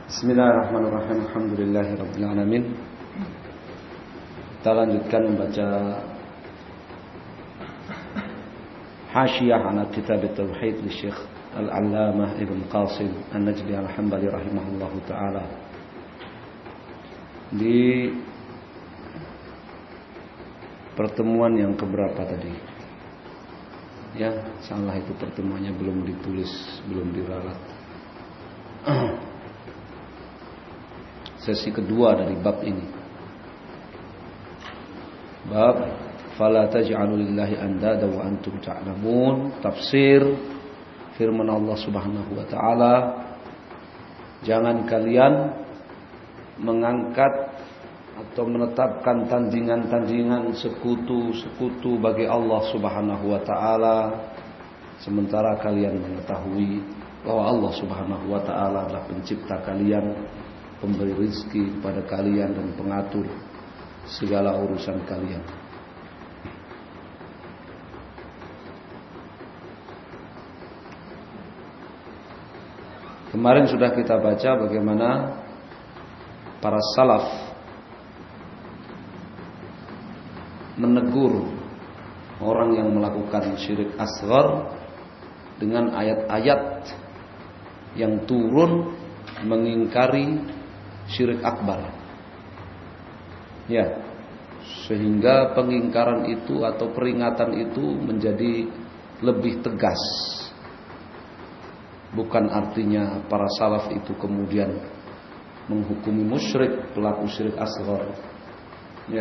Bismillahirrahmanirrahim. Alhamdulillahirabbil alamin. Kita lanjutkan membaca Hasyiyah ala Kitab Tauhid li Syekh Al-Allamah Ibn Qasim An-Najdi Al-Hambali rahimahullahu taala. Di pertemuan yang keberapa tadi? Ya, salah itu pertemuannya belum ditulis, belum diralat. Sesi kedua dari bab ini. Bab fala taj'alu lillahi andada wa antum ta'lamun. Tafsir firman Allah Subhanahu wa taala, jangan kalian mengangkat atau menetapkan tandingan-tandingan sekutu-sekutu bagi Allah Subhanahu wa taala sementara kalian mengetahui bahwa Allah Subhanahu wa taala adalah pencipta kalian, pemberi rizki kepada kalian dan pengatur segala urusan kalian. Kemarin sudah kita baca bagaimana para salaf menegur orang yang melakukan syirik asghar dengan ayat-ayat yang turun mengingkari syirik akbar. Ya, sehingga pengingkaran itu atau peringatan itu menjadi lebih tegas. Bukan artinya para salaf itu kemudian menghukumi musyrik, pelaku syirik asghar. Ya.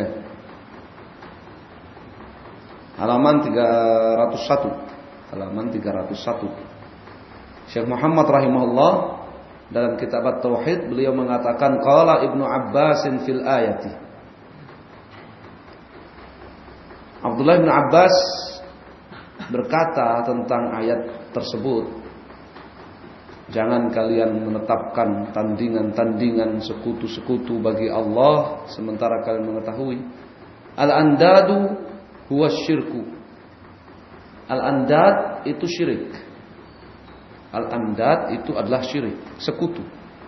Halaman 301. Halaman 301. Syekh Muhammad rahimahullah dalam kitab At-Tauhid beliau mengatakan qala Ibnu Abbasin fil ayati. Abdullah bin Abbas berkata tentang ayat tersebut, jangan kalian menetapkan tandingan-tandingan sekutu-sekutu bagi Allah sementara kalian mengetahui al-andadu huwa syirku. Al-andad itu syirik. Al-andad itu adalah syirik, sekutu.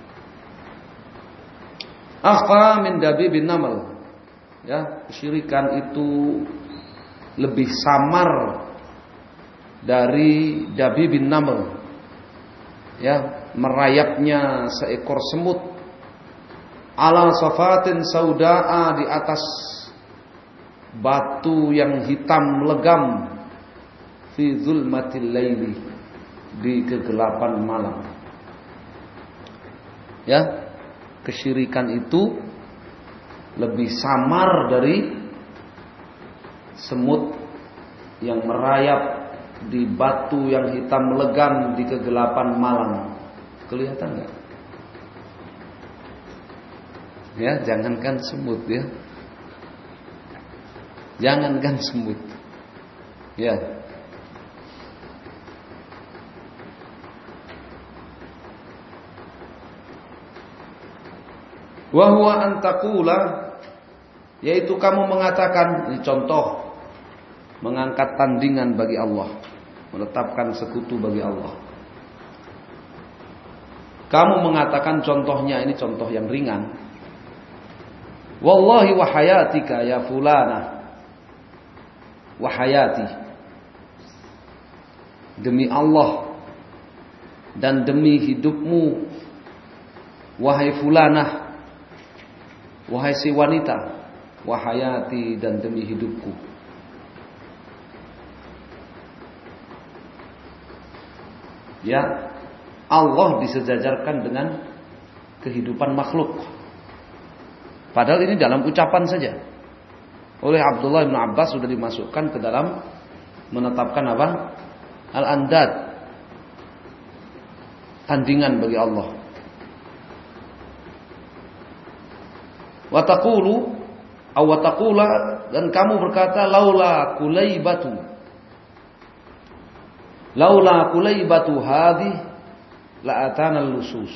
Akhfa min dabibin namal. Ya, kesyirikan itu lebih samar dari dabibin namal. Ya, merayapnya seekor semut ala safatin saudaa, di atas batu yang hitam legam, fi zulmatil laili, di kegelapan malam. Ya, kesyirikan itu lebih samar dari semut yang merayap di batu yang hitam legam di kegelapan malam. Kelihatan enggak? Ya, jangankan semut ya. Jangankan semut. Ya. Wa huwa an taqula, yaitu kamu mengatakan, ini contoh mengangkat tandingan bagi Allah, menetapkan sekutu bagi Allah. Kamu mengatakan contohnya, ini contoh yang ringan. Wallahi wa hayatika ya fulana, wa hayati, demi Allah dan demi hidupmu wahai fulanah, wahai si wanita, wahayati, dan demi hidupku. Ya, Allah disejajarkan dengan kehidupan makhluk. Padahal ini dalam ucapan saja. Oleh Abdullah bin Abbas sudah dimasukkan ke dalam menetapkan apa? Al-andad, tandingan bagi Allah. Wa taqulu aw wa taqula, dan kamu berkata laula kulaibatu hadhi la atana lusus.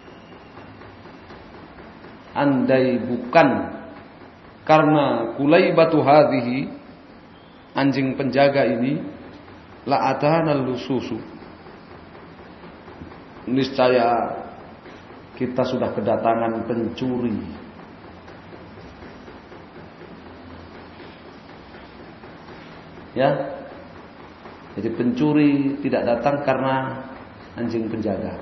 Andai bukan karena kulaibatu hadhihi, anjing penjaga ini, la atana lususu, niscaya kita sudah kedatangan pencuri. Ya. Jadi pencuri tidak datang karena anjing penjaga.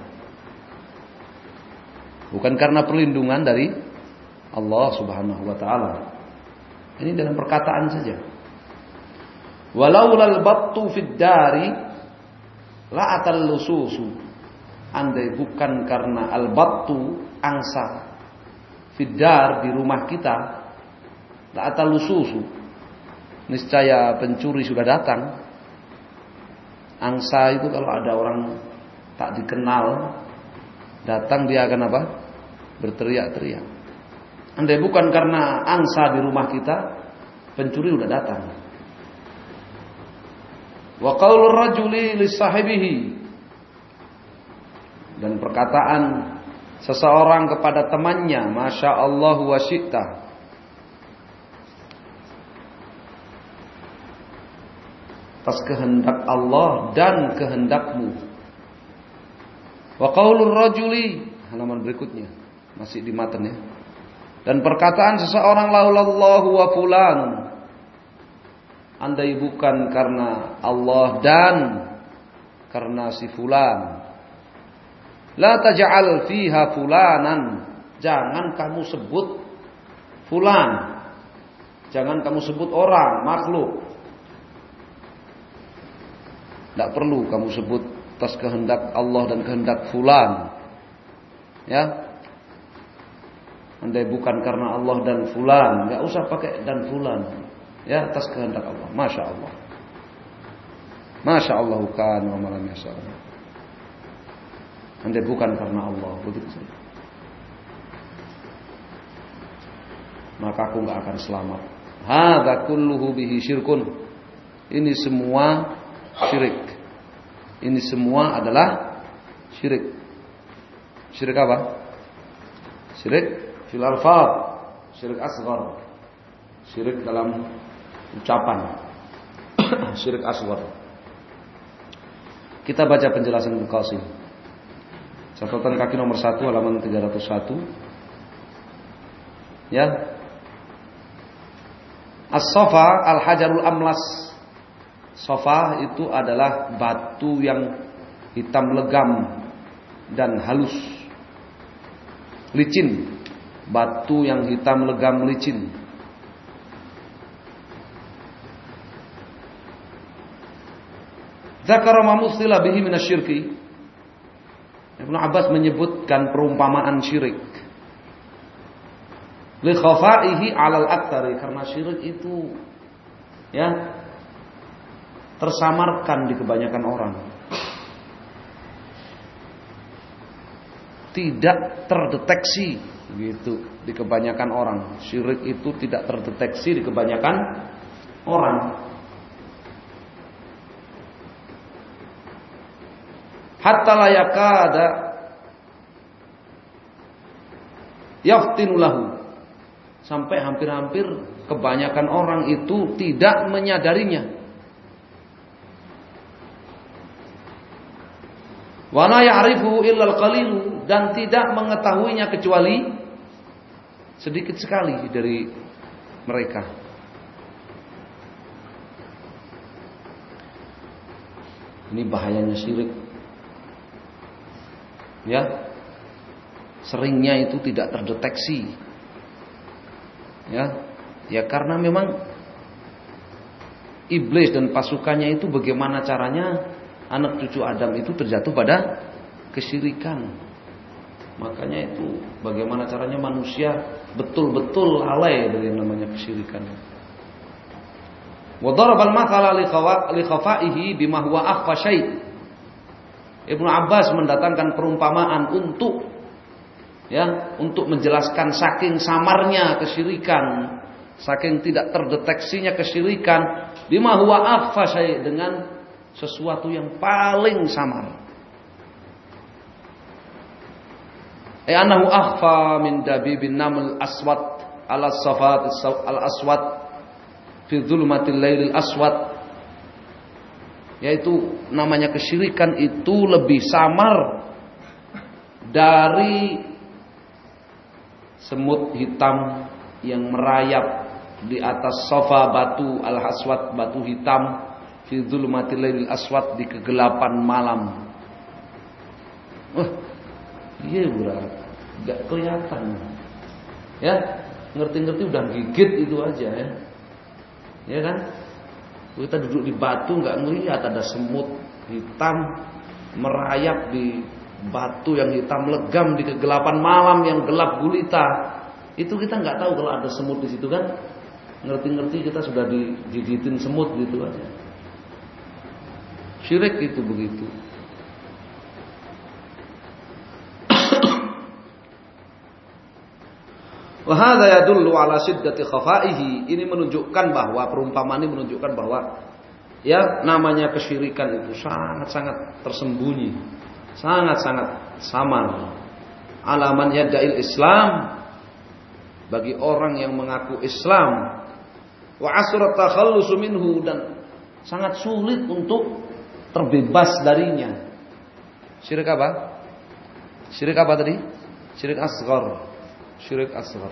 Bukan karena perlindungan dari Allah Subhanahu wa taala. Ini dalam perkataan saja. Walaulal battu fid dari la atal lususu. Andai bukan karena al-battu angsa fiddar di rumah kita, la atal lususu. Niscaya pencuri sudah datang. Angsa itu kalau ada orang tak dikenal datang, dia akan apa? Berteriak-teriak. Andai bukan karena angsa di rumah kita, pencuri sudah datang. Wa qaulur rajuli li sahibihi, dan perkataan seseorang kepada temannya, masya Allah wa syi'ta. Atas kehendak Allah dan kehendakmu. Wa qaulur rajuli, halaman berikutnya masih di matan ya. Dan perkataan seseorang laulallahu wa fulan, andai bukan karena Allah dan karena si fulan. La taj'al fiha fulanan, jangan kamu sebut fulan. Jangan kamu sebut orang, makhluk. Tidak perlu kamu sebut atas kehendak Allah dan kehendak fulan. Ya. Andai bukan karena Allah dan fulan, enggak usah pakai dan fulan. Ya, atas kehendak Allah. Masya Allah. Masya Allah kan wa malam yasha. Andai bukan karena Allah, begitu saja. Maka aku enggak akan selamat. Hadza kulluhu bihi syirkun. Ini semua syirik. Ini semua adalah syirik. Syirik apa? Syirik fil alfaz, syirik asghar. Syirik dalam ucapan. Syirik asghar. Kita baca penjelasan Ibnu Qasim. Catatan kaki nomor 1 halaman 301. Ya. As-safa al-hajarul amlas. Safa itu adalah batu yang hitam legam dan halus, licin. Batu yang hitam legam licin. Zakara ma mustila bihi minasyirki. Ibnu Abbas menyebutkan perumpamaan syirik. Li khafaihi 'alal aktsari, karena syirik itu ya tersamarkan di kebanyakan orang. Tidak terdeteksi gitu di kebanyakan orang. Syirik itu tidak terdeteksi di kebanyakan orang. Hatta la yakada yaftinu lahu, sampai hampir-hampir kebanyakan orang itu tidak menyadarinya. Wa la ya'rifu illa al-qalil, dan tidak mengetahuinya kecuali sedikit sekali dari mereka. Ini bahayanya syirik. Ya. Seringnya itu tidak terdeteksi. Ya. Ya karena memang iblis dan pasukannya itu bagaimana caranya anak cucu Adam itu terjatuh pada kesyirikan. Makanya itu bagaimana caranya manusia betul-betul lalai dari yang namanya kesyirikan. Wa darabal mathala li khafaihi bima huwa akhfa syai'. Ibnu Abbas mendatangkan perumpamaan untuk menjelaskan saking samarnya kesyirikan, saking tidak terdeteksinya kesyirikan, bima huwa akhfa syai', dengan sesuatu yang paling samar. Anahu akhfa min dabibin naml aswad ala safat al aswad fi dhulmatil lailil aswad. Yaitu namanya kesyirikan itu lebih samar dari semut hitam yang merayap di atas sofa batu al-aswad, batu hitam, fi dzulumatil lailil aswad, di kegelapan malam. Iya berat, nggak kelihatan. Ya, ngerti-ngerti udah gigit itu aja ya. Ya kan? Kita duduk di batu nggak ngelihat ada semut hitam merayap di batu yang hitam legam di kegelapan malam yang gelap gulita. Itu kita nggak tahu kalau ada semut di situ kan. Ngerti-ngerti kita sudah digigitin semut gitu aja. Syirik itu begitu. Wa hadza yadullu ala shiddati khafaihi. Ini menunjukkan bahwa perumpamaan ini menunjukkan bahwa ya namanya kesyirikan itu sangat-sangat tersembunyi, sangat-sangat samar. Alaman yada'il Islam, bagi orang yang mengaku Islam, wa asrat takhallusu minhu, dan sangat sulit untuk terbebas darinya. Syirik apa? Syirik apa tadi? Syirik asghar. Syirik asghar.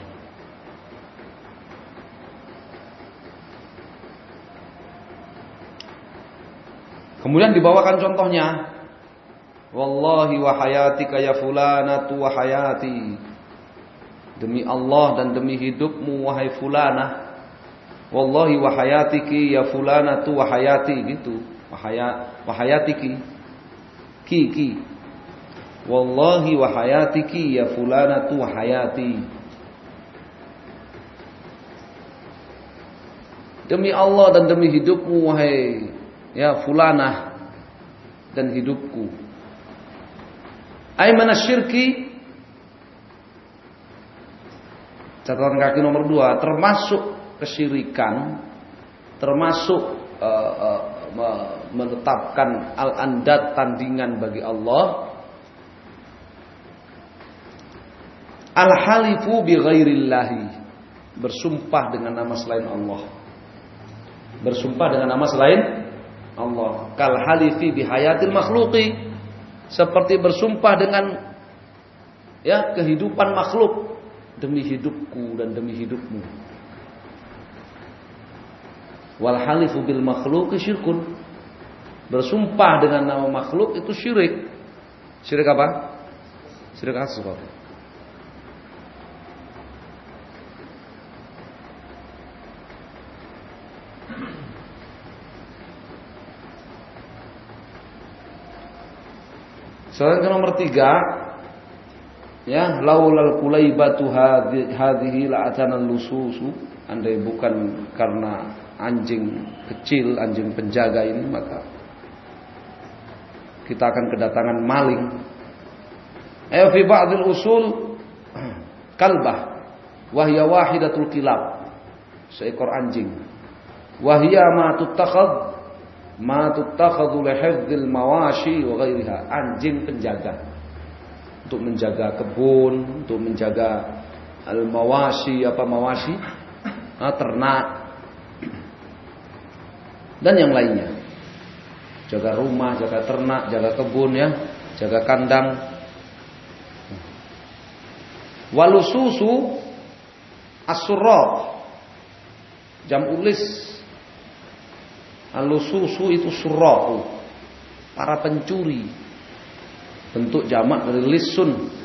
Kemudian dibawakan contohnya, wallahi wa hayatika ya fulanatu wa hayati, demi Allah dan demi hidupmu wahai fulanah, wallahi wa hayatiki ya fulanatu wa hayati, gitu, wa hayatiki, ki wallahi wa hayatiki ya fulanatu wa hayati, demi Allah dan demi hidupmu wahai ya fulanah dan hidupku. Ay manasyirki, catatan kaki nomor 2, termasuk kesyirikan, termasuk menetapkan al-andad, tandingan bagi Allah, al-halifu bi ghairillahi, bersumpah dengan nama selain Allah. Bersumpah dengan nama selain Allah. Kal halifi bi hayatil makhluqi, seperti bersumpah dengan ya kehidupan makhluk, demi hidupku dan demi hidupmu. Wal halifu bil makhluqi syirkun, bersumpah dengan nama makhluk itu syirik. Syirik apa? Syirik asghar. Soal nomor 3, ya, laulal kulaibatu hadhihi la'atana lususu, andai bukan karena anjing kecil, anjing penjaga ini, maka kita akan kedatangan maling. Fi ba'dil usul kalbah wa hiya wahidatul kilab, seekor anjing. Wa hiya ma tuttakhadhu li hifdzil mawashi wa ghairiha, anjing penjaga untuk menjaga kebun, untuk menjaga al-mawashi, apa mawashi? Ternak dan yang lainnya. Jaga rumah, jaga ternak, jaga kebun ya, jaga kandang. Walususu as-surrah, jam'ulis. Al-lususu itu surra'u, para pencuri. Bentuk jamak dari lisun.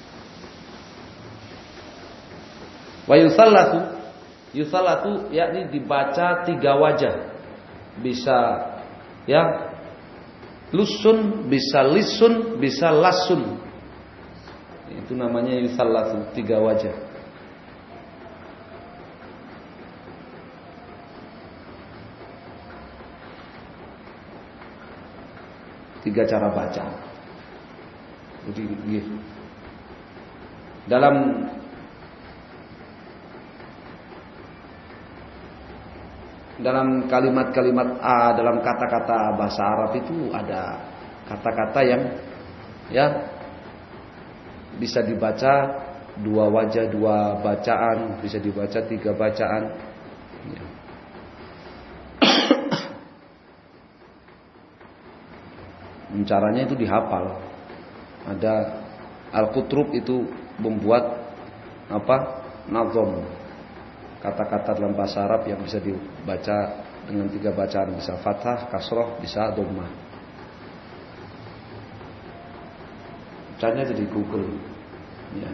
Wa yusallatu yakni dibaca 3 wajah. Bisa ya lusun, bisa lisun, bisa lasun. Itu namanya yusallatu, 3 wajah. Tiga cara baca. Jadi gitu. Dalam kalimat-kalimat dalam kata-kata bahasa Arab itu ada kata-kata yang ya bisa dibaca 2 wajah, 2 bacaan, bisa dibaca 3 bacaan. Ya. Caranya itu dihafal. Ada Al-Qutrub itu membuat nazom. Kata-kata dalam bahasa Arab yang bisa dibaca dengan 3 bacaan, bisa fathah, kasroh, bisa dhammah. Bacanya jadi Google. Ya.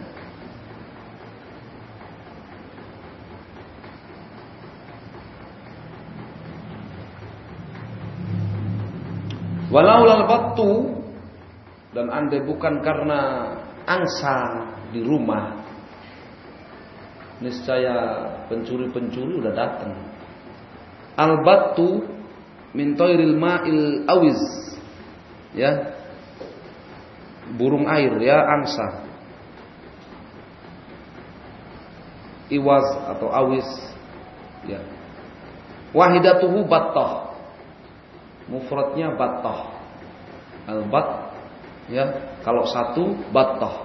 Walaulal battu, dan andai bukan karena angsa di rumah, niscaya pencuri-pencuri udah datang. Al-battu min tairil ma'il awiz, ya, burung air, ya, angsa. Iwaz atau awis, ya. Wahidatuhu battah, mufradnya battah. Al-bat, ya, kalau satu battah.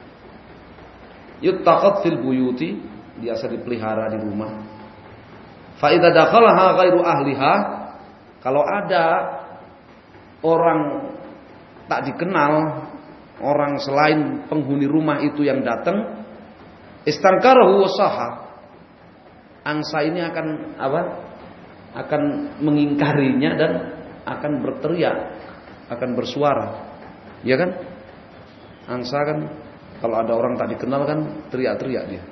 Yuttaqad fil buyuti, biasa dipelihara di rumah. Fa idza dakhalaha ghairu ahliha, kalau ada orang tak dikenal, orang selain penghuni rumah itu yang datang, istankarahu wasaha, angsa ini akan apa? Akan mengingkarinya dan akan berteriak, akan bersuara. Ya kan? Angsa kan kalau ada orang tak dikenal kan teriak-teriak dia.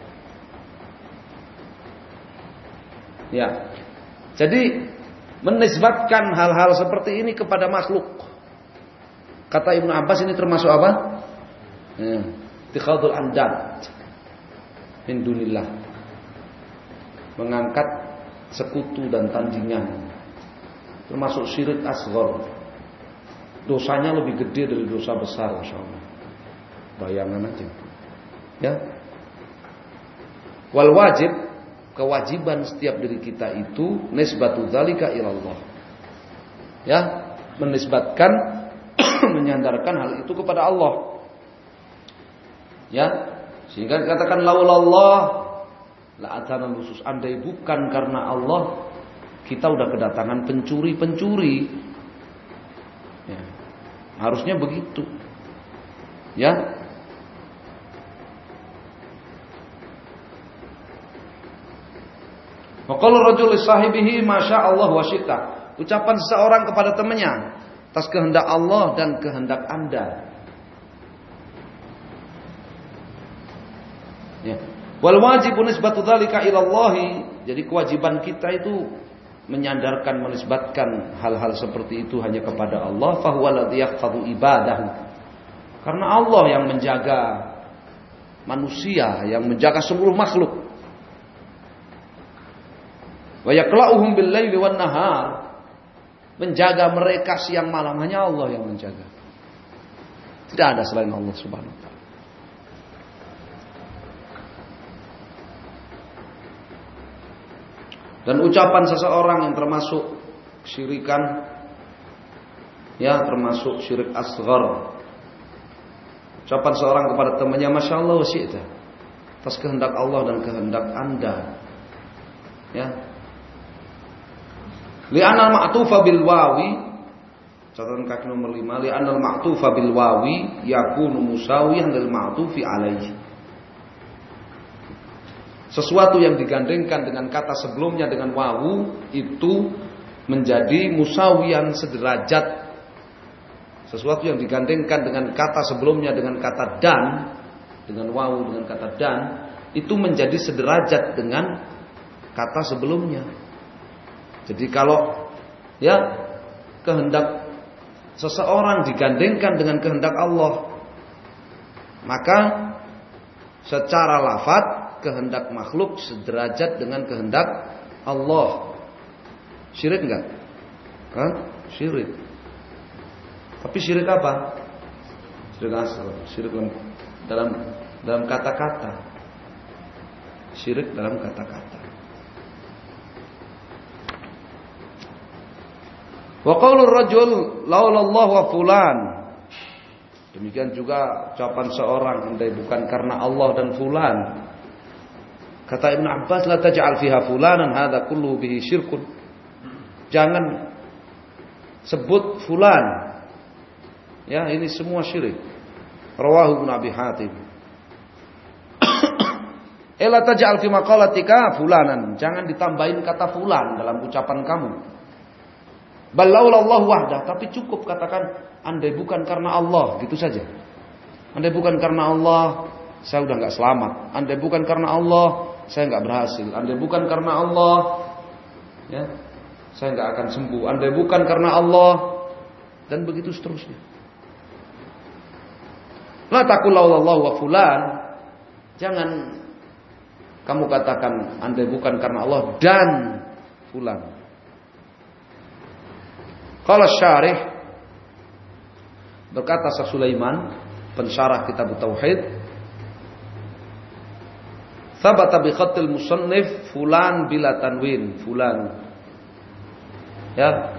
Ya. Jadi menisbatkan hal-hal seperti ini kepada makhluk. Kata Ibnu Abbas ini termasuk apa? Ittikhadul andad min dunillah. Mengangkat sekutu dan tandingan. Termasuk syirik asghar. Dosanya lebih gede dari dosa besar, masyaallah. Bayangan aja. Ya. Wal wajib, kewajiban setiap diri kita itu nisbatu dzalika ilallah. Ya, menisbatkan menyandarkan hal itu kepada Allah. Ya, sehingga dikatakan laulallah la atana khusus, andai bukan karena Allah kita udah kedatangan pencuri-pencuri. Ya. Harusnya begitu. Ya. Wa qala rajul li sahibihi masya Allah wa syi'ta. Ucapan seseorang kepada temannya, atas kehendak Allah dan kehendak Anda. Ya. Wal wajibu nisbatu dzalika ila Allah. Jadi kewajiban kita itu menyandarkan, menisbatkan hal-hal seperti itu hanya kepada Allah. Fa huwa alladzi yahfazu ibadahu. Karena Allah yang menjaga manusia, yang menjaga seluruh makhluk. Wa yaqla'uhum bil-laili wan-nahar. Menjaga mereka siang malam, hanya Allah yang menjaga. Tidak ada selain Allah Subhanahu wa taala. Dan ucapan seseorang yang termasuk syirikan, ya, termasuk syirik asghar. Ucapan seorang kepada temannya masya Allah wa syi'ta, atas kehendak Allah dan kehendak Anda. Ya. Li'anal ma'tufa bil wawi, catatan kaki nomor 5, li'anal ma'tufa bil wawi yakunu musawiyan lil ma'tufi alaihi. Sesuatu yang digandengkan dengan kata sebelumnya dengan wawu itu menjadi musawiyan, sederajat. Sesuatu yang digandengkan dengan kata sebelumnya dengan kata dan, dengan wawu dengan kata dan, itu menjadi sederajat dengan kata sebelumnya. Jadi kalau ya kehendak seseorang digandengkan dengan kehendak Allah, maka secara lafaz kehendak makhluk sederajat dengan kehendak Allah. Syirik enggak? Kan? Syirik. Tapi syirik apa? Syirik asal. Syirik dalam kata-kata. Syirik dalam kata-kata. Wa qaulur rajul laulallahu wa fulan. Demikian juga ucapan seorang andai bukan karena Allah dan fulan. Kata Ibnu Abbas, la taj'al fiha fulanan hadza kullu bihi syirkun. Jangan sebut fulan. Ya, ini semua syirik. Rawahu Ibnu Abi Hatim. Ela taj'al fi maqalatika fulanan. Jangan ditambahin kata fulan dalam ucapan kamu. Bal laulallahu wahdah, tapi cukup katakan andai bukan karena Allah, gitu saja. Andai bukan karena Allah, saya udah enggak selamat. Andai bukan karena Allah, saya enggak berhasil. Andai bukan karena Allah, ya, saya enggak akan sembuh. Andai bukan karena Allah, dan begitu seterusnya. La taqul laulallahu wa fulan. Jangan kamu katakan andai bukan karena Allah dan fulan. Qala syarih, berkata Syekh Sulaiman, pensyarah kitab Tauhid, thabata bi khatil musannif fulan bila tanwin, fulan. Ya.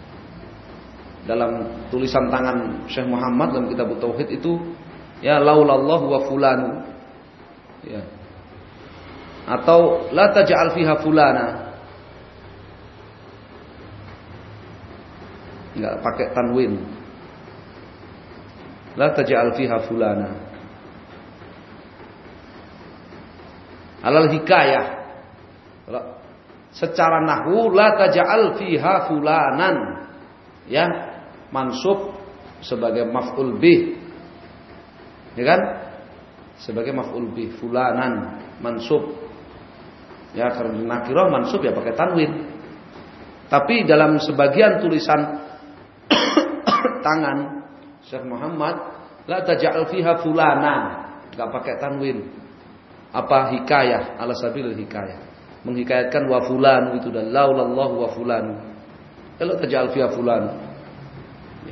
Dalam tulisan tangan Syekh Muhammad dalam kitab Tauhid itu, ya, laulallahu wa fulan. Ya. Atau la taj'al fiha fulana. Enggak pakai tanwin. La taj'al fiha fulana. Alal hikayah. Secara nahwu la taj'al fiha fulanan. Ya, mansub sebagai maf'ul bih. Ya kan? Sebagai maf'ul bih, fulanan mansub. Ya, karena nakirah mansub ya pakai tanwin. Tapi dalam sebagian tulisan tangan Syekh Muhammad, la taj'al fiha fulana, enggak pakai tanwin. Apa hikayah, ala sabil hikayah. Menghikayatkan wa fulan itu, dan laulallahu wa fulan. La taj'al fiha fulan. Ya.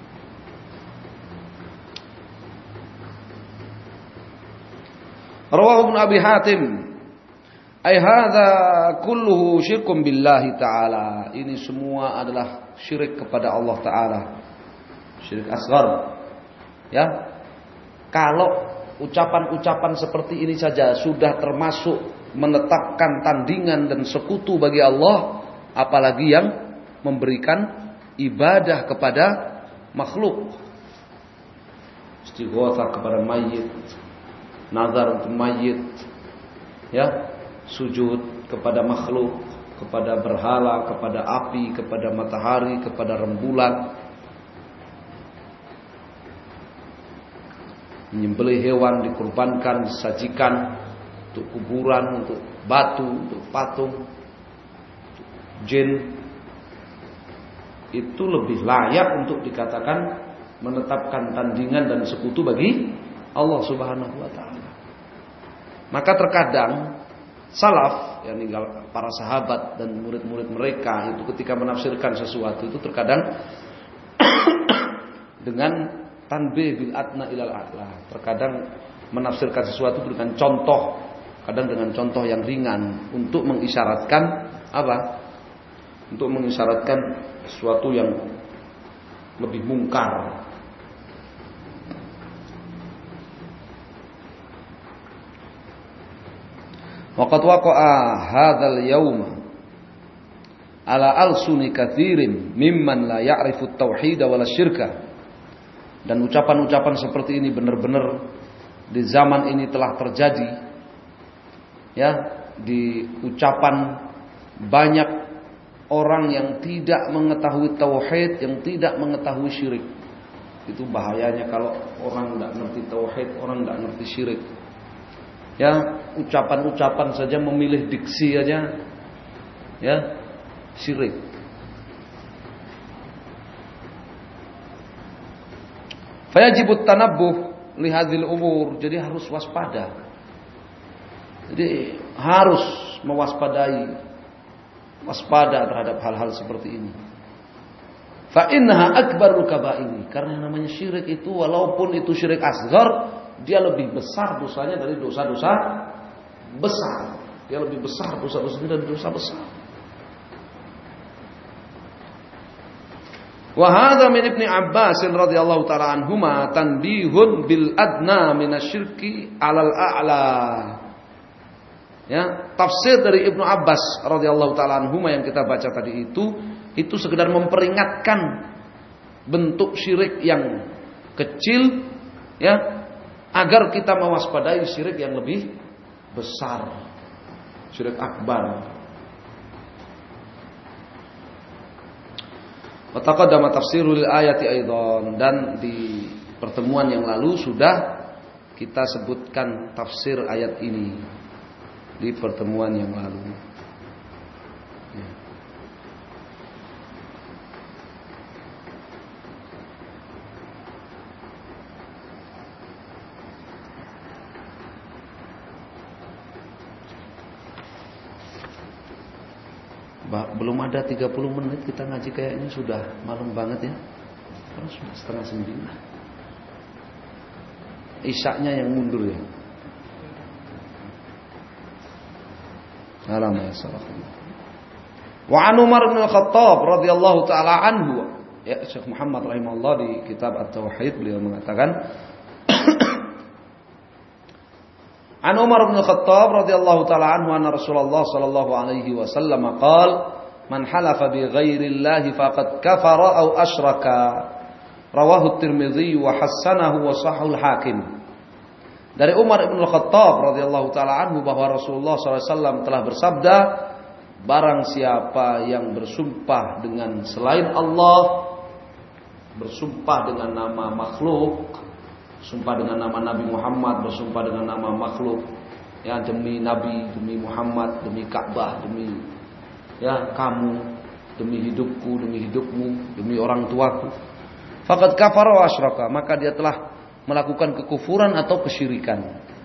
Rawahu Ibnu Abi Hatim, ai hadza kulluhu syirkum billahi ta'ala. Ini semua adalah syirik kepada Allah Ta'ala. Syirik asghar. Ya. Kalau ucapan-ucapan seperti ini saja sudah termasuk menetapkan tandingan dan sekutu bagi Allah, apalagi yang memberikan ibadah kepada makhluk. Istighatsah kepada mayit, nazar untuk mayit, ya, sujud kepada makhluk, kepada berhala, kepada api, kepada matahari, kepada rembulan, menyembelih hewan, dikurbankan, disajikan untuk kuburan, untuk batu, untuk patung, untuk jin. Itu lebih layak untuk dikatakan menetapkan tandingan dan sekutu bagi Allah Subhanahu wa taala. Maka terkadang salaf, yang tinggal para sahabat dan murid-murid mereka itu ketika menafsirkan sesuatu itu terkadang dengan tanbih bil adna ilal a'la. Terkadang menafsirkan sesuatu dengan contoh, kadang dengan contoh yang ringan untuk mengisyaratkan apa? Untuk mengisyaratkan sesuatu yang lebih mungkar. Waqad waqa'a hadzal yauma ala alsuni katsirin mimman la ya'rifu at-tauhid wala syirka. Dan ucapan-ucapan seperti ini benar-benar di zaman ini telah terjadi. Ya, di ucapan banyak orang yang tidak mengetahui tauhid, yang tidak mengetahui syirik. Itu bahayanya kalau orang tidak ngerti tauhid, orang tidak ngerti syirik. Ya, ucapan-ucapan saja, memilih diksi aja, ya, syirik. Fayajibut tanabbuh li hadzal umur. Jadi harus waspada. Jadi harus mewaspadai, waspada terhadap hal-hal seperti ini. Fa innaha akbarul kaba'ir. Karena namanya syirik itu, walaupun itu syirik asghar, dia lebih besar dosanya dari dosa-dosa besar. Dia lebih besar dosa-dosanya dari dosa besar. Wa hadza min Ibnu Abbas radhiyallahu ta'ala anhuma tanbihun bil adna minasyirki 'alal a'la. Ya, tafsir dari Ibnu Abbas radhiyallahu ta'ala anhuma yang kita baca tadi itu sekedar memperingatkan bentuk syirik yang kecil, ya, agar kita mewaspadai syirik yang lebih besar, syirik akbar. Wa taqaddama tafsirul ayati aidan, dan di pertemuan yang lalu sudah kita sebutkan tafsir ayat ini di pertemuan yang lalu. Belum ada 30 menit kita ngaji, kayaknya sudah malam banget ya. Terus 8:30. Isyaknya yang mundur ya. Alhamdulillah. Wa an Umar bin Khattab radhiyallahu taala anhu. Ya, Syekh Muhammad rahimahullah di kitab At-Tauhid beliau mengatakan An Umar bin Khattab radhiyallahu taala anhu anna Rasulullah sallallahu alaihi wasallam qala man halafa bi ghairi faqad kafara aw asyraka. Rawahu At-Tirmidzi wa hassanahu wa sahhul Hakim. Dari Umar bin Khattab radhiyallahu taala anhu bahwa Rasulullah sallallahu alaihi wasallam telah bersabda, barang siapa yang bersumpah dengan selain Allah, bersumpah dengan nama makhluk, sumpah dengan nama Nabi Muhammad, bersumpah dengan nama makhluk, ya, demi Nabi, demi Muhammad, demi Ka'bah, demi ya kamu, demi hidupku, demi hidupmu, demi orang tuaku, faqad kafara wa asyraka, maka dia telah melakukan kekufuran atau kesyirikan.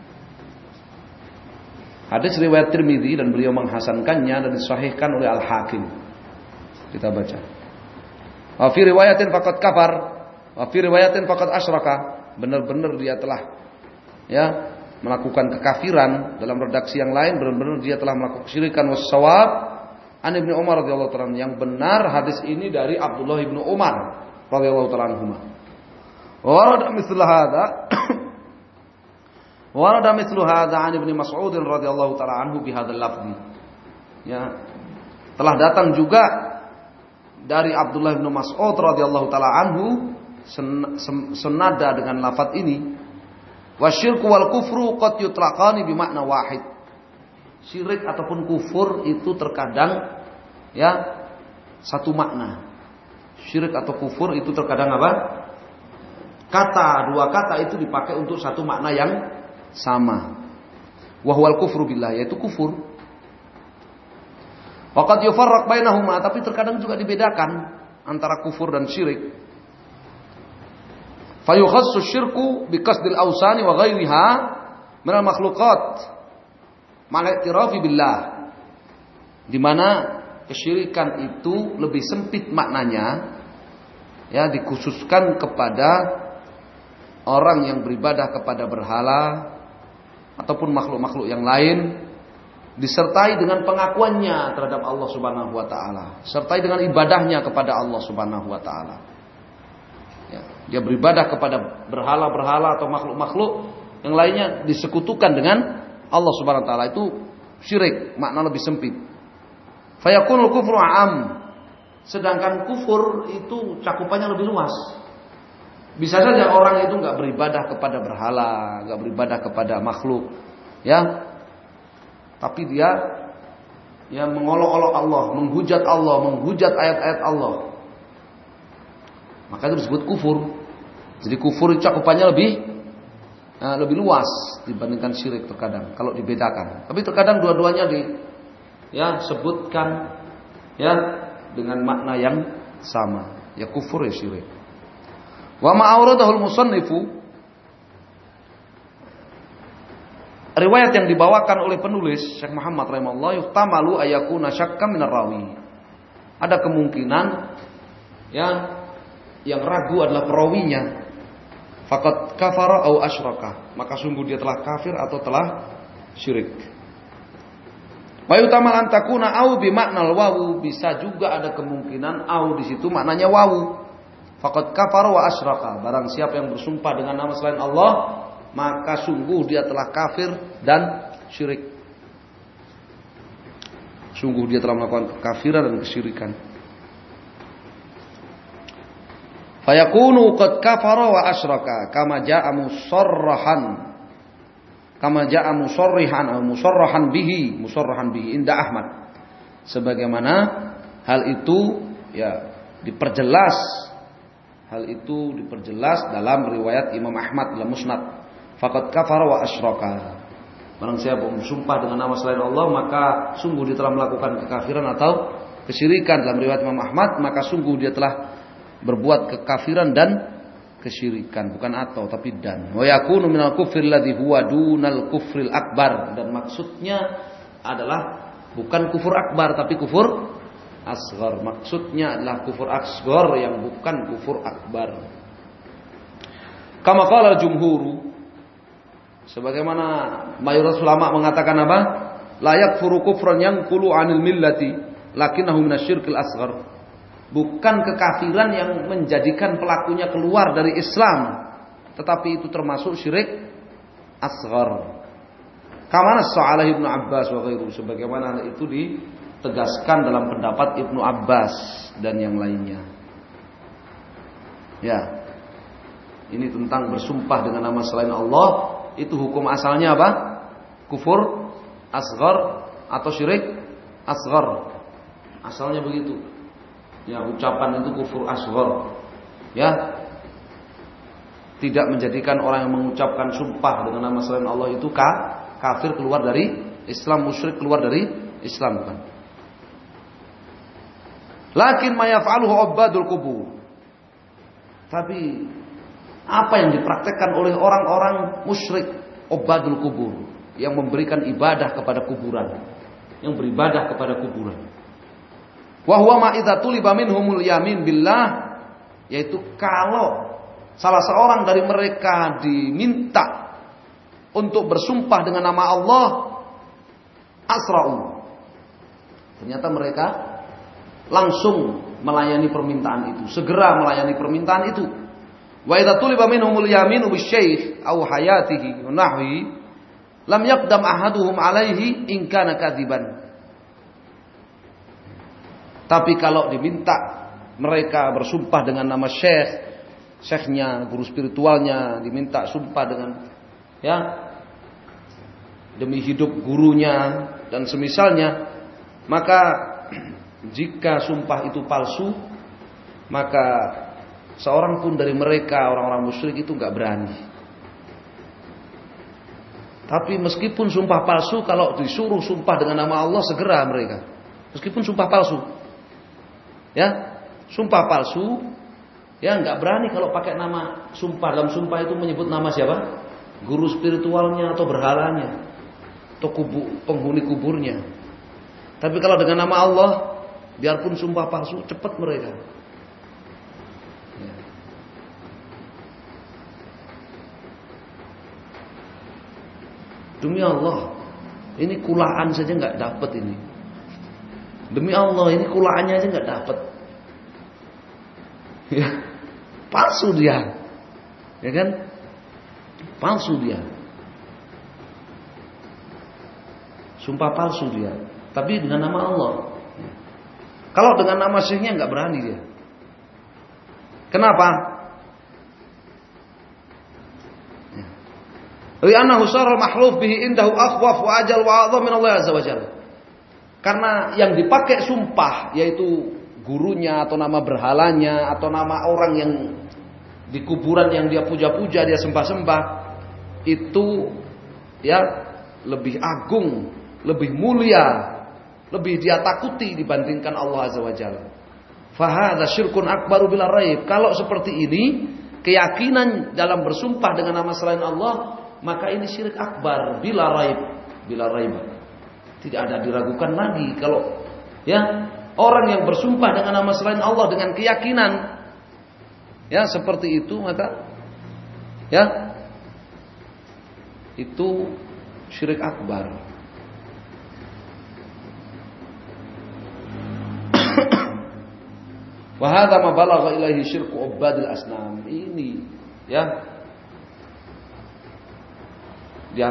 Hadis riwayat Tirmidzi dan beliau menghasankannya dan disahihkan oleh Al-Hakim. Kita baca. Wa fi riwayatin faqad kafar, wa fi riwayatin faqad asyraka. Benar-benar dia telah ya melakukan kekafiran. Dalam redaksi yang lain benar-benar dia telah melakukan kesyirikan. Was-shawab an Ibnu Umar radhiyallahu ta'ala, yang benar hadis ini dari Abdullah bin Umar radhiyallahu ta'ala anhuma. Warada mithlu hadza warada mithlu hadza an Ibnu Mas'ud radhiyallahu ta'ala anhu bi hadzal lafzi. Ya, telah datang juga dari Abdullah bin Mas'ud radhiyallahu ta'ala anhu senada dengan lafaz ini. Wasyirku wal kufru qad yutlaqani bi makna wahid. Syirik ataupun kufur itu terkadang ya satu makna. Syirik atau kufur itu terkadang apa? Dua kata itu dipakai untuk satu makna yang sama. Wa huwal kufru billah, yaitu kufur. Wa qad yufarraq bainahuma, tapi terkadang juga dibedakan antara kufur dan syirik. Fa yukhassu syirku bi qasdil awsani wa ghairiha min al makhluqat ma'a i'tirafi billah. Di mana kesyirikan itu lebih sempit maknanya, ya, dikhususkan kepada orang yang beribadah kepada berhala ataupun makhluk-makhluk yang lain, disertai dengan pengakuannya terhadap Allah Subhanahu wa taala, sertai dengan ibadahnya kepada Allah Subhanahu wa taala. Ya, dia beribadah kepada berhala-berhala atau makhluk-makhluk yang lainnya, disekutukan dengan Allah Subhanahu wa taala, itu syirik, makna lebih sempit. Fayakunul kufru 'am. Sedangkan kufur itu cakupannya lebih luas. Bisa saja orang itu enggak beribadah kepada berhala, enggak beribadah kepada makhluk, ya. Tapi dia ya mengolok-olok Allah, menghujat ayat-ayat Allah. Maka itu disebut kufur. Jadi kufur itu cakupannya lebih luas dibandingkan syirik terkadang kalau dibedakan. Tapi terkadang dua-duanya sebutkan ya dengan makna yang sama. Ya kufur ya syirik. Wa ma'auradahul musannifu, riwayat yang dibawakan oleh penulis Syekh Muhammad rahimahullah, yuhtamalu ayakuna syakka minar rawi. Ada kemungkinan yang ragu adalah perawinya. Faqad kafara au asyraka, maka sungguh dia telah kafir atau telah syirik. Wa yutamal an takuna au bi maknal wawu, bisa juga ada kemungkinan au di situ maknanya wawu. Faqad kafara wa asyraka, barang siapa yang bersumpah dengan nama selain Allah, maka sungguh dia telah kafir dan syirik. Sungguh dia telah melakukan kekafiran dan kesyirikan. Fayakunu qad kafara wa asyraka kama jaa musarrahan Kama ja'a musarrahan bihi inda Ahmad. Sebagaimana hal itu ya diperjelas dalam riwayat Imam Ahmad dalam Musnad. Faqad kafara wa asyraka. Barang siapa bersumpah dengan nama selain Allah, maka sungguh dia telah melakukan kekafiran atau kesyirikan. Dalam riwayat Imam Ahmad, maka sungguh dia telah berbuat kekafiran dan kesyirikan. Bukan atau, tapi dan. Wa yakunu minal kufri alladhi huwa dunal kufril akbar. Dan maksudnya adalah bukan kufur akbar, tapi kufur asghar. Maksudnya adalah kufur asghar yang bukan kufur akbar. Kama qala al-jumhur, sebagaimana mayoritas ulama mengatakan apa? La yakfuru kufran yanqulu 'anil millati lakinnahu minasyirkil asghar. Bukan kekafiran yang menjadikan pelakunya keluar dari Islam, tetapi itu termasuk syirik asghar. Kama sa'alah Ibnu Abbas wa ghairu, sebagaimana itu ditegaskan dalam pendapat Ibnu Abbas dan yang lainnya. Ya. Ini tentang bersumpah dengan nama selain Allah, itu hukum asalnya apa? Kufur asghar atau syirik asghar. Asalnya begitu. Ya, ucapan itu kufur asghar. Ya. Tidak menjadikan orang yang mengucapkan sumpah dengan nama selain Allah itu kafir, keluar dari Islam, musyrik, keluar dari Islam, bukan. Lakin ma yaf'aluhu ubadul qubur. Tapi apa yang dipraktekkan oleh orang-orang musyrik ubadul qubur, yang memberikan ibadah kepada kuburan, yang beribadah kepada kuburan. Wa huwa ma idza tuliba minhumul yamin billah, yaitu kalau salah seorang dari mereka diminta untuk bersumpah dengan nama Allah, asra'u. Ternyata mereka langsung melayani permintaan itu, segera melayani permintaan itu. Wa idza tuliba minhumul yaminu bisyekh aw hayatihi wa nahwi lam yaqdam ahaduhum alaihi in kana kadziban. Tapi kalau diminta mereka bersumpah dengan nama syekhnya, guru spiritualnya, diminta sumpah dengan ya demi hidup gurunya dan semisalnya, maka jika sumpah itu palsu, maka seorang pun dari mereka, orang-orang musyrik itu enggak berani. Tapi meskipun sumpah palsu, kalau disuruh sumpah dengan nama Allah, segera mereka. Meskipun sumpah palsu. Ya, sumpah palsu, ya enggak berani kalau pakai nama sumpah. Dalam sumpah itu menyebut nama siapa? Guru spiritualnya atau berhalanya, atau penghuni kuburnya. Tapi kalau dengan nama Allah, biarpun sumpah palsu, cepat mereka. Ya. Demi Allah, ini kulaan saja enggak dapat ini. Demi Allah, ini kulaannya aja nggak dapat. Ya, palsu dia, ya kan? Palsu dia, sumpah palsu dia. Tapi dengan nama Allah. Kalau dengan nama syekhnya nggak berani dia. Kenapa? Li'annahu syaral mahluf bihi indahu akhwaf wa ajal wa a'dham min Allah azza wa jalla. Karena yang dipakai sumpah yaitu gurunya atau nama berhalanya atau nama orang yang di kuburan yang dia puja-puja, dia sembah-sembah, itu ya lebih agung, lebih mulia, lebih dia takuti dibandingkan Allah azza wa jalla. Fa hadza syirkun akbaru bila raib. Kalau seperti ini, keyakinan dalam bersumpah dengan nama selain Allah, maka ini syirik akbar bila raib, bila raib. Tidak ada diragukan lagi kalau ya orang yang bersumpah dengan nama selain Allah dengan keyakinan ya seperti itu, maka ya itu syirik akbar. Wa hadza ma balagha ilaihi syirku ubadil asnam. Ini ya di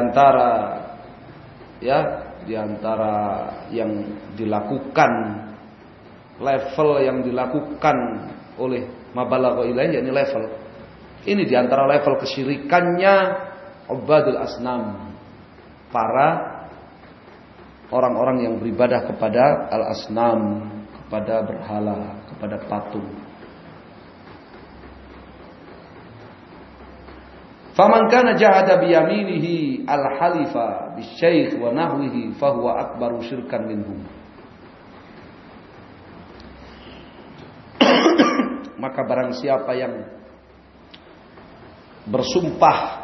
antara yang dilakukan, level yang dilakukan oleh mabalagha ilaihi, yakni level ini di antara level kesyirikannya ubadul asnam, para orang-orang yang beribadah kepada al-asnam, kepada berhala, kepada patung. Faman kana jahada biyaminihi al-halifa bisyekh wa nahwihi fahuwa akbaru syirkan minhum. Maka barang siapa yang bersumpah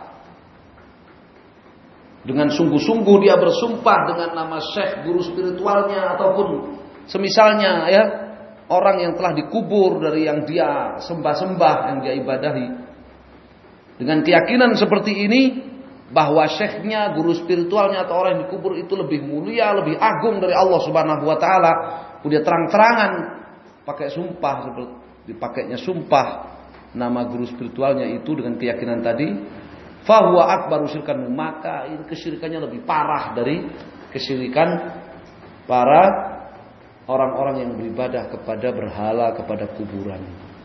dengan sungguh-sungguh, dia bersumpah dengan nama syekh, guru spiritualnya, ataupun semisalnya ya, orang yang telah dikubur dari yang dia sembah-sembah, yang dia ibadahi, dengan keyakinan seperti ini bahwa syekhnya, guru spiritualnya atau orang yang dikubur itu lebih mulia, lebih agung dari Allah Subhanahu wa taala, kemudian terang-terangan pakai sumpah, seperti dipakainya sumpah nama guru spiritualnya itu dengan keyakinan tadi, fahuwa akbaru syirkan, maka ini kesyirikannya lebih parah dari kesyirikan para orang-orang yang beribadah kepada berhala, kepada kuburan.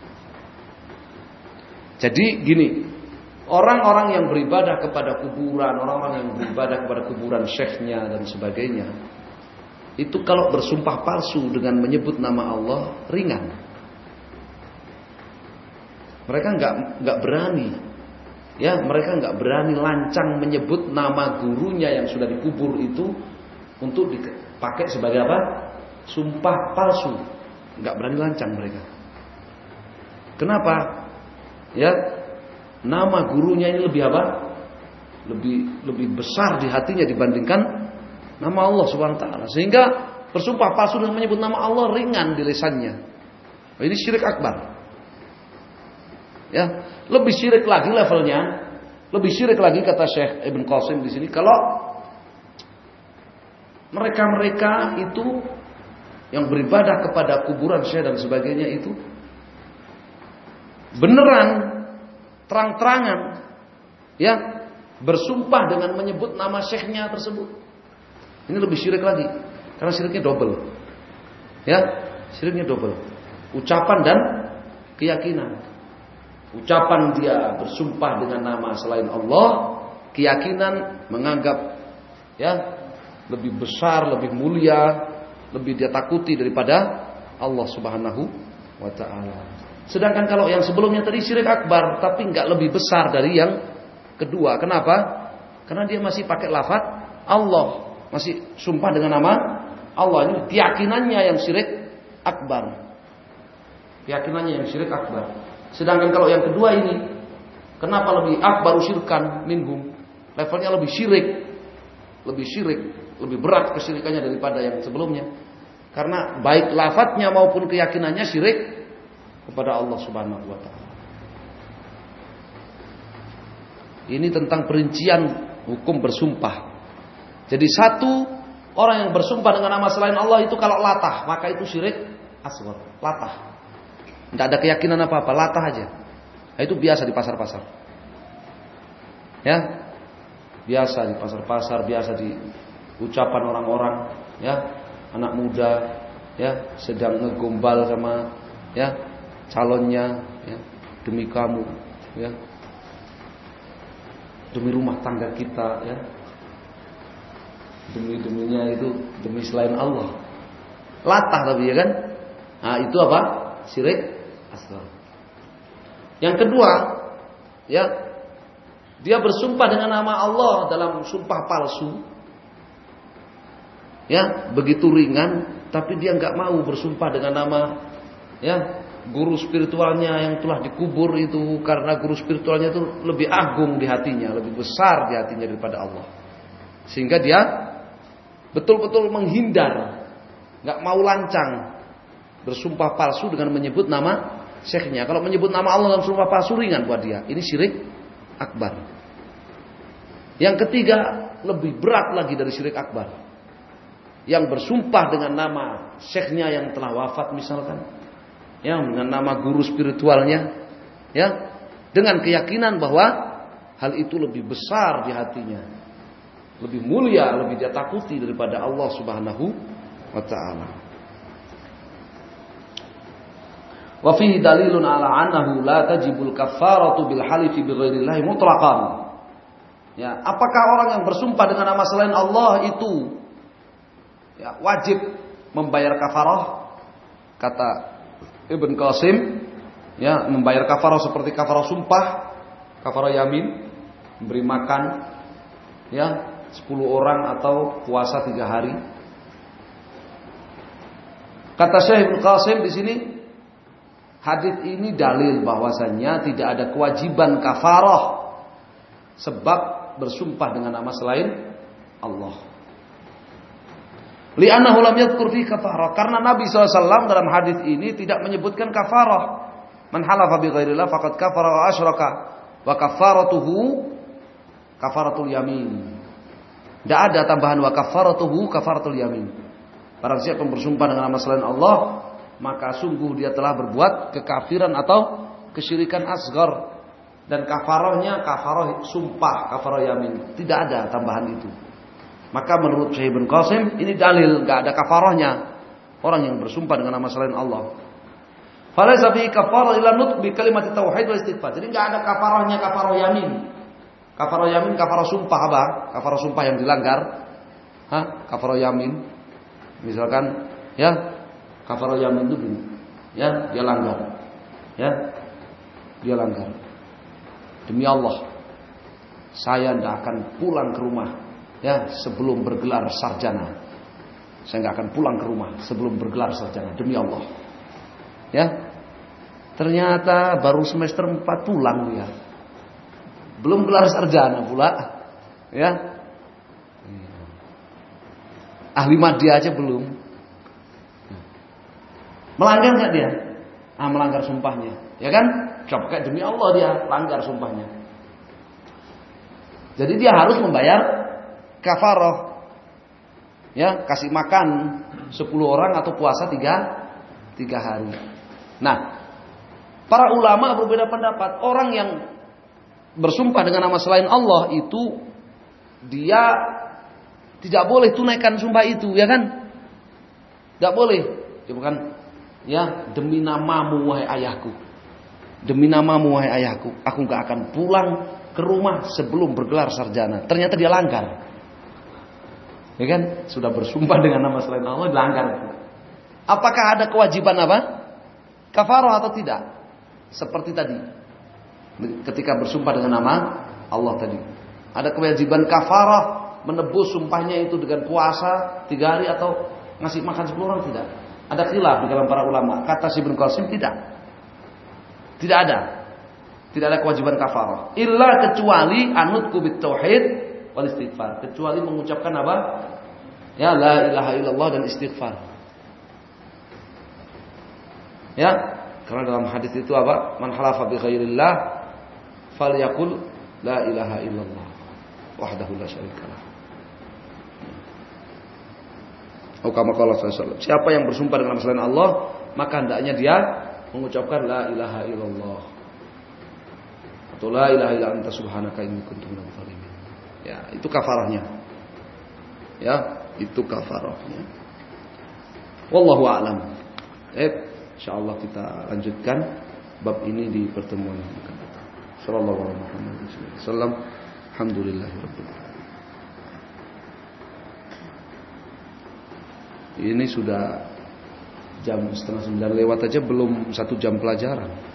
Jadi gini, orang-orang yang beribadah kepada kuburan, orang-orang yang beribadah kepada kuburan syekhnya dan sebagainya, itu kalau bersumpah palsu dengan menyebut nama Allah ringan. Mereka nggak berani, ya, mereka nggak berani lancang menyebut nama gurunya yang sudah dikubur itu untuk dipakai sebagai apa? Sumpah palsu. Nggak berani lancang mereka. Kenapa? Ya, nama gurunya ini lebih apa? Lebih besar di hatinya dibandingkan nama Allah Subhanahu wa taala. Sehingga bersumpah palsu dengan menyebut nama Allah ringan di lisannya. Ini syirik akbar. Ya, lebih syirik lagi levelnya, lebih syirik lagi kata Syekh Ibn Qasim di sini, kalau mereka-mereka itu yang beribadah kepada kuburan syekh dan sebagainya itu beneran terang-terangan ya bersumpah dengan menyebut nama syekhnya tersebut. Ini lebih syirik lagi karena syiriknya double. Ya, syiriknya double. Ucapan dan keyakinan. Ucapan dia bersumpah dengan nama selain Allah, keyakinan menganggap ya lebih besar, lebih mulia, lebih dia takuti daripada Allah Subhanahu wa taala. Sedangkan kalau yang sebelumnya tadi syirik akbar, tapi enggak lebih besar dari yang kedua. Kenapa? Karena dia masih pakai lafaz Allah, masih sumpah dengan nama Allah. Ini keyakinannya yang syirik akbar. Keyakinannya yang syirik akbar. Sedangkan kalau yang kedua ini, kenapa lebih akbaru syirkan minhum? Levelnya lebih syirik, lebih berat kesyirikannya daripada yang sebelumnya. Karena baik lafadznya maupun keyakinannya syirik kepada Allah Subhanahu wa taala. Ini tentang perincian hukum bersumpah. Jadi satu, orang yang bersumpah dengan nama selain Allah itu kalau latah, maka itu syirik asghar, latah. Tidak ada keyakinan apa-apa, latah aja. Nah, itu biasa di pasar-pasar. Ya. Biasa di pasar-pasar, biasa di ucapan orang-orang, ya, anak muda, ya, sedang ngegombal sama ya calonnya, ya, demi kamu, ya. Demi rumah tangga kita, ya. Demi-deminya itu demi selain Allah. Latah tapi ya kan? Nah, itu apa? Syirik asghar. Yang kedua, ya, dia bersumpah dengan nama Allah dalam sumpah palsu. Ya, begitu ringan, tapi dia nggak mau bersumpah dengan nama ya guru spiritualnya yang telah dikubur itu, karena guru spiritualnya itu lebih agung di hatinya, lebih besar di hatinya daripada Allah. Sehingga dia betul-betul menghindar, nggak mau lancang bersumpah palsu dengan menyebut nama syekhnya. Kalau menyebut nama Allah dalam sumpah palsu ringan buat dia. Ini syirik akbar. Yang ketiga, lebih berat lagi dari syirik akbar. Yang bersumpah dengan nama syekhnya yang telah wafat misalkan, ya, dengan nama guru spiritualnya, ya, dengan keyakinan bahwa hal itu lebih besar di hatinya, lebih mulia, lebih dia takuti daripada Allah Subhanahu wa taala. Wa fihi dalilun ala annahu la tajibul kaffaratu bil halifi bi ghairillahi mutlaqan. Ya, apakah orang yang bersumpah dengan nama selain Allah itu ya, wajib membayar kafarah? Kata Ibn Qasim, ya, membayar kafarah seperti kafarah sumpah, kafarah yamin, memberi makan ya 10 orang atau puasa 3 hari. Kata Syekh Ibn Qasim di sini, hadis ini dalil bahwasanya tidak ada kewajiban kafarah sebab bersumpah dengan nama selain Allah. Li'annahu lam yadhkur fi kafarah, karena Nabi SAW dalam hadis ini tidak menyebutkan kafarah. Man halafa bi ghairillah faqad kafara wa asyraka wa kafaratuhu kafaratul yamin. Tidak ada tambahan wa kafaratuhu kafaratul yamin. Barang siapa yang bersumpah dengan nama selain Allah, maka sungguh dia telah berbuat kekafiran atau kesyirikan asghar. Dan kafarahnya kafarah sumpah, kafarah yamin. Tidak ada tambahan itu. Maka menurut Syekh Ibn Qasim ini dalil, enggak ada kafarahnya orang yang bersumpah dengan nama selain Allah. Falaysa bi kafarah illa nutq bi kalimat tauhid wa istighfar. Jadi enggak ada kafarahnya kafarah yamin. Kafarah yamin kafarah sumpah apa? Kafarah sumpah yang dilanggar. Kafarah yamin. Misalkan ya, kafarah yamin itu gini. Ya, dia langgar. Ya. Dia langgar. Demi Allah, saya tidak akan pulang ke rumah ya sebelum bergelar sarjana. Saya nggak akan pulang ke rumah sebelum bergelar sarjana, demi Allah. Ya, ternyata baru semester 4 pulang dia, belum gelar sarjana pula. Ya, ahli madya aja belum. Melanggar nggak dia? Melanggar sumpahnya, ya kan? Coba demi Allah dia langgar sumpahnya. Jadi dia harus membayar kafarah. Ya, kasih makan 10 orang atau puasa 3 hari. Nah, para ulama berbeda pendapat. Orang yang bersumpah dengan nama selain Allah itu dia tidak boleh tunaikan sumpah itu, ya kan? Tidak boleh. Dia bukan ya, demi namamu wahai ayahku. Demi namamu wahai ayahku, aku gak akan pulang ke rumah sebelum bergelar sarjana. Ternyata dia langgar. Ya kan? Sudah bersumpah dengan nama selain Allah, dilanggar. Apakah ada kewajiban apa? Kafarah atau tidak? Seperti tadi. Ketika bersumpah dengan nama Allah tadi. Ada kewajiban kafarah, menebus sumpahnya itu dengan puasa 3 hari atau ngasih makan 10 orang, tidak. Ada khilaf di kalangan para ulama. Kata Syekh Ibn Qasim tidak. Tidak ada. Tidak ada kewajiban kafarah. Illa kecuali anutku bit tauhid wal istighfar. Kecuali mengucapkan apa? Ya, la ilaha illallah dan istighfar. Ya, karena dalam hadis itu apa? Man halafa bi ghairillah falyaqul la ilaha illallah wahdahu la syarikalah. Kama qala sallallahu. Siapa yang bersumpah dengan selain Allah, maka hendaknya dia mengucapkan la ilaha illallah atau la ilaha illa anta subhanaka inni kuntu minadz zalimin. Ya, itu kafarahnya. Ya, itu kafarahnya. Wallahu a'lam. Insyaallah kita lanjutkan bab ini di pertemuan yang akan datang. Sallallahu alaihi wasallam. Alhamdulillahirabbil alamin. Ini sudah jam 8:30 lewat aja, belum 1 jam pelajaran.